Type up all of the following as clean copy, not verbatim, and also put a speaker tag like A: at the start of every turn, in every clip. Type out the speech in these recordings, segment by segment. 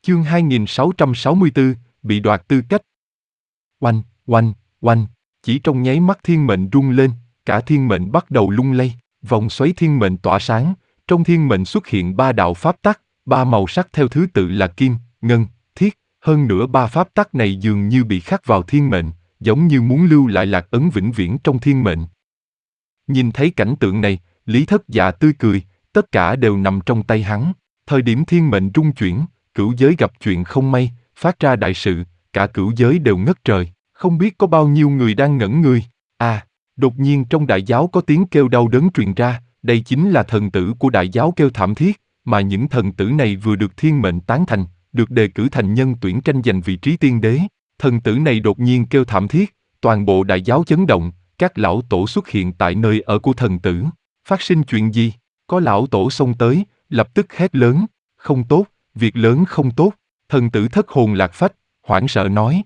A: Chương 2664, bị đoạt tư cách. Oanh, oanh, oanh, chỉ trong nháy mắt thiên mệnh rung lên, cả thiên mệnh bắt đầu lung lay, vòng xoáy thiên mệnh tỏa sáng, trong thiên mệnh xuất hiện 3 đạo pháp tắc, 3 màu sắc theo thứ tự là kim, ngân, thiết, hơn nữa 3 pháp tắc này dường như bị khắc vào thiên mệnh, giống như muốn lưu lại lạc ấn vĩnh viễn trong thiên mệnh. Nhìn thấy cảnh tượng này, Lý Thất Dạ tươi cười, tất cả đều nằm trong tay hắn, thời điểm thiên mệnh rung chuyển, cửu giới gặp chuyện không may, phát ra đại sự, cả cửu giới đều ngất trời, không biết có bao nhiêu người đang ngẩn người. Đột nhiên trong đại giáo có tiếng kêu đau đớn truyền ra, đây chính là thần tử của đại giáo kêu thảm thiết, mà những thần tử này vừa được thiên mệnh tán thành, được đề cử thành nhân tuyển tranh giành vị trí tiên đế. Thần tử này đột nhiên kêu thảm thiết, toàn bộ đại giáo chấn động, các lão tổ xuất hiện tại nơi ở của thần tử. Phát sinh chuyện gì? Có lão tổ xông tới, lập tức hét lớn, không tốt, việc lớn không tốt. Thần tử thất hồn lạc phách, hoảng sợ nói.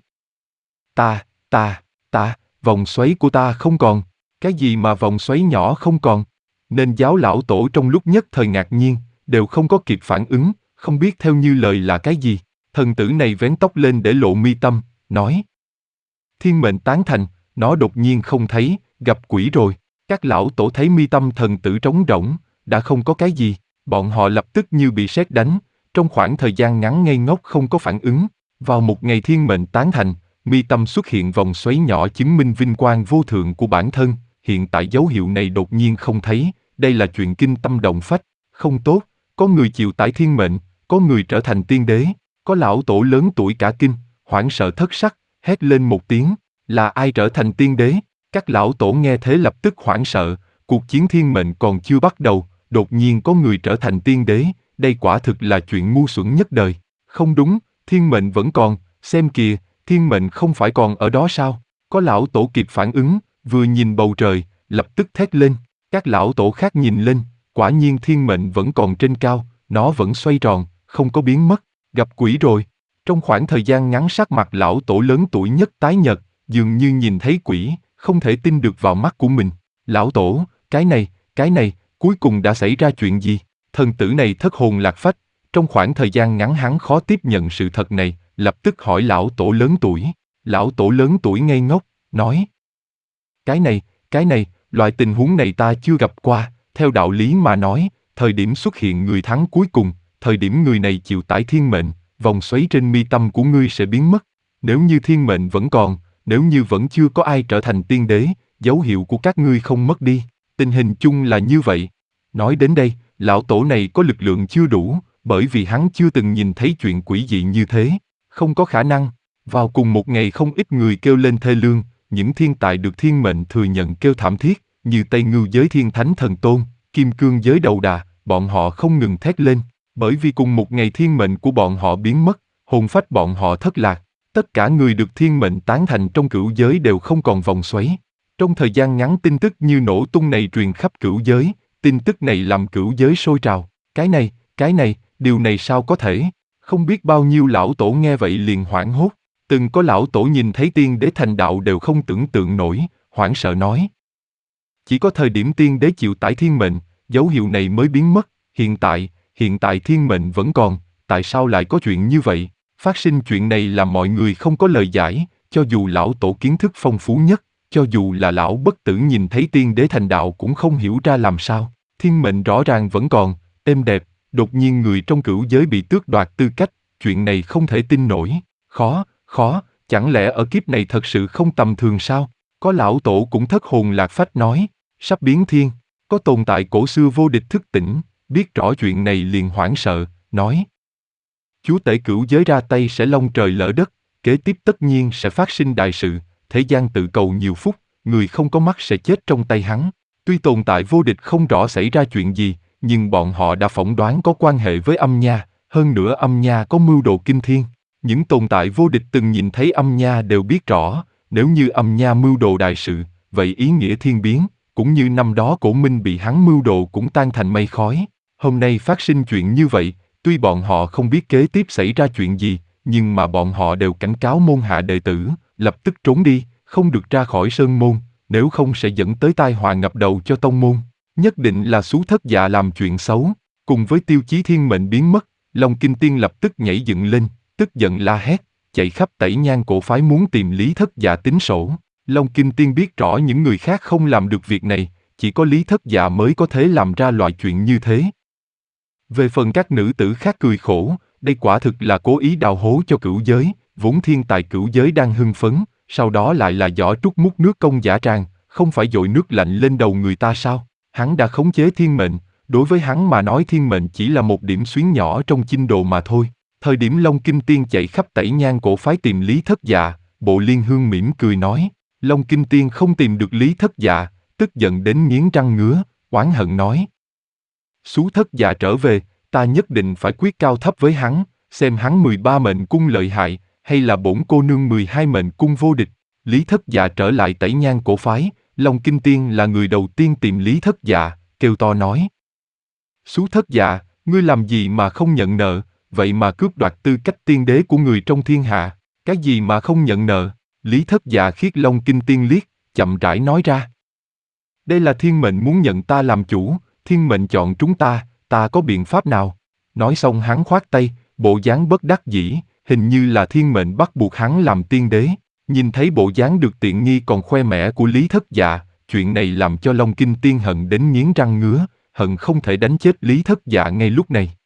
A: Vòng xoáy của ta không còn. Cái gì mà vòng xoáy nhỏ không còn? Nên giáo lão tổ trong lúc nhất thời ngạc nhiên, đều không có kịp phản ứng, không biết theo như lời là cái gì. Thần tử này vén tóc lên để lộ mi tâm, nói. Thiên mệnh tán thành, nó đột nhiên không thấy, gặp quỷ rồi. Các lão tổ thấy mi tâm thần tử trống rỗng, đã không có cái gì, bọn họ lập tức như bị sét đánh, trong khoảng thời gian ngắn ngây ngốc không có phản ứng. Vào một ngày thiên mệnh tán thành, mi tâm xuất hiện vòng xoáy nhỏ chứng minh vinh quang vô thượng của bản thân, hiện tại dấu hiệu này đột nhiên không thấy, đây là chuyện kinh tâm động phách, không tốt, có người chịu tải thiên mệnh, có người trở thành tiên đế, có lão tổ lớn tuổi cả kinh, hoảng sợ thất sắc, hét lên một tiếng, là ai trở thành tiên đế? Các lão tổ nghe thế lập tức hoảng sợ, cuộc chiến thiên mệnh còn chưa bắt đầu, đột nhiên có người trở thành tiên đế, đây quả thực là chuyện ngu xuẩn nhất đời. Không đúng, thiên mệnh vẫn còn, xem kìa, thiên mệnh không phải còn ở đó sao? Có lão tổ kịp phản ứng, vừa nhìn bầu trời, lập tức thét lên. Các lão tổ khác nhìn lên, quả nhiên thiên mệnh vẫn còn trên cao, nó vẫn xoay tròn, không có biến mất, gặp quỷ rồi. Trong khoảng thời gian ngắn sắc mặt lão tổ lớn tuổi nhất tái nhợt, dường như nhìn thấy quỷ, không thể tin được vào mắt của mình. Lão tổ, cái này, cuối cùng đã xảy ra chuyện gì? Thần tử này thất hồn lạc phách, trong khoảng thời gian ngắn hắn khó tiếp nhận sự thật này, lập tức hỏi lão tổ lớn tuổi. Lão tổ lớn tuổi ngây ngốc, nói. Cái này, loại tình huống này ta chưa gặp qua, theo đạo lý mà nói, thời điểm xuất hiện người thắng cuối cùng, thời điểm người này chịu tải thiên mệnh, vòng xoáy trên mi tâm của ngươi sẽ biến mất. Nếu như thiên mệnh vẫn còn, nếu như vẫn chưa có ai trở thành tiên đế, dấu hiệu của các ngươi không mất đi, tình hình chung là như vậy. Nói đến đây, lão tổ này có lực lượng chưa đủ, bởi vì hắn chưa từng nhìn thấy chuyện quỷ dị như thế, không có khả năng. Vào cùng một ngày không ít người kêu lên thê lương, những thiên tài được thiên mệnh thừa nhận kêu thảm thiết, như Tây Ngưu giới thiên thánh thần tôn, Kim Cương giới đầu đà, bọn họ không ngừng thét lên, bởi vì cùng một ngày thiên mệnh của bọn họ biến mất, hồn phách bọn họ thất lạc. Tất cả người được thiên mệnh tán thành trong cửu giới đều không còn vòng xoáy. Trong thời gian ngắn tin tức như nổ tung này truyền khắp cửu giới, tin tức này làm cửu giới sôi trào. Cái này, điều này sao có thể? Không biết bao nhiêu lão tổ nghe vậy liền hoảng hốt. Từng có lão tổ nhìn thấy tiên đế thành đạo đều không tưởng tượng nổi, hoảng sợ nói. Chỉ có thời điểm tiên đế chịu tải thiên mệnh, dấu hiệu này mới biến mất. Hiện tại thiên mệnh vẫn còn, tại sao lại có chuyện như vậy? Phát sinh chuyện này làm mọi người không có lời giải, cho dù lão tổ kiến thức phong phú nhất, cho dù là lão bất tử nhìn thấy tiên đế thành đạo cũng không hiểu ra làm sao. Thiên mệnh rõ ràng vẫn còn, êm đẹp, đột nhiên người trong cửu giới bị tước đoạt tư cách, chuyện này không thể tin nổi. Khó, chẳng lẽ ở kiếp này thật sự không tầm thường sao? Có lão tổ cũng thất hồn lạc phách nói, sắp biến thiên, có tồn tại cổ xưa vô địch thức tỉnh, biết rõ chuyện này liền hoảng sợ, nói. Chúa tể cửu giới ra tay sẽ long trời lỡ đất, kế tiếp tất nhiên sẽ phát sinh đại sự, thế gian tự cầu nhiều phúc, người không có mắt sẽ chết trong tay hắn. Tuy tồn tại vô địch không rõ xảy ra chuyện gì, nhưng bọn họ đã phỏng đoán có quan hệ với âm nha, hơn nữa âm nha có mưu đồ kinh thiên. Những tồn tại vô địch từng nhìn thấy âm nha đều biết rõ, nếu như âm nha mưu đồ đại sự, vậy ý nghĩa thiên biến, cũng như năm đó Cổ Minh bị hắn mưu đồ cũng tan thành mây khói. Hôm nay phát sinh chuyện như vậy, tuy bọn họ không biết kế tiếp xảy ra chuyện gì, nhưng mà bọn họ đều cảnh cáo môn hạ đệ tử, lập tức trốn đi, không được ra khỏi sơn môn, nếu không sẽ dẫn tới tai họa ngập đầu cho tông môn. Nhất định là Xú Thất Dạ làm chuyện xấu, cùng với tiêu chí thiên mệnh biến mất, Long Kinh Tiên lập tức nhảy dựng lên, tức giận la hét, chạy khắp Tẩy Nhang cổ phái muốn tìm Lý Thất Dạ tính sổ. Long Kinh Tiên biết rõ những người khác không làm được việc này, chỉ có Lý Thất Dạ mới có thể làm ra loại chuyện như thế. Về phần các nữ tử khác cười khổ, đây quả thực là cố ý đào hố cho cửu giới, vốn thiên tài cửu giới đang hưng phấn, sau đó lại là giỏ trút múc nước công giả tràng, không phải dội nước lạnh lên đầu người ta sao? Hắn đã khống chế thiên mệnh, đối với hắn mà nói thiên mệnh chỉ là một điểm xuyến nhỏ trong chinh đồ mà thôi. Thời điểm Long Kinh Tiên chạy khắp Tẩy Nhang cổ phái tìm Lý Thất Dạ, Bộ Liên Hương mỉm cười nói, Long Kinh Tiên không tìm được Lý Thất Dạ, tức giận đến nghiến răng ngứa, oán hận nói. Xú Thất Dạ trở về, ta nhất định phải quyết cao thấp với hắn, xem hắn 13 mệnh cung lợi hại, hay là bổn cô nương 12 mệnh cung vô địch. Lý Thất Dạ trở lại Tẩy Nhang cổ phái, Long Kinh Tiên là người đầu tiên tìm Lý Thất Dạ, kêu to nói. Xú Thất Dạ, ngươi làm gì mà không nhận nợ, vậy mà cướp đoạt tư cách tiên đế của người trong thiên hạ, cái gì mà không nhận nợ? Lý Thất Dạ khiết Long Kinh Tiên liếc, chậm rãi nói ra. Đây là thiên mệnh muốn nhận ta làm chủ, thiên mệnh chọn chúng ta có biện pháp nào? Nói xong hắn khoát tay, bộ dáng bất đắc dĩ, hình như là thiên mệnh bắt buộc hắn làm tiên đế. Nhìn thấy bộ dáng được tiện nghi còn khoe mẽ của Lý Thất Dạ, chuyện này làm cho Long Kinh Tiên hận đến nghiến răng ngứa, hận không thể đánh chết Lý Thất Dạ ngay lúc này.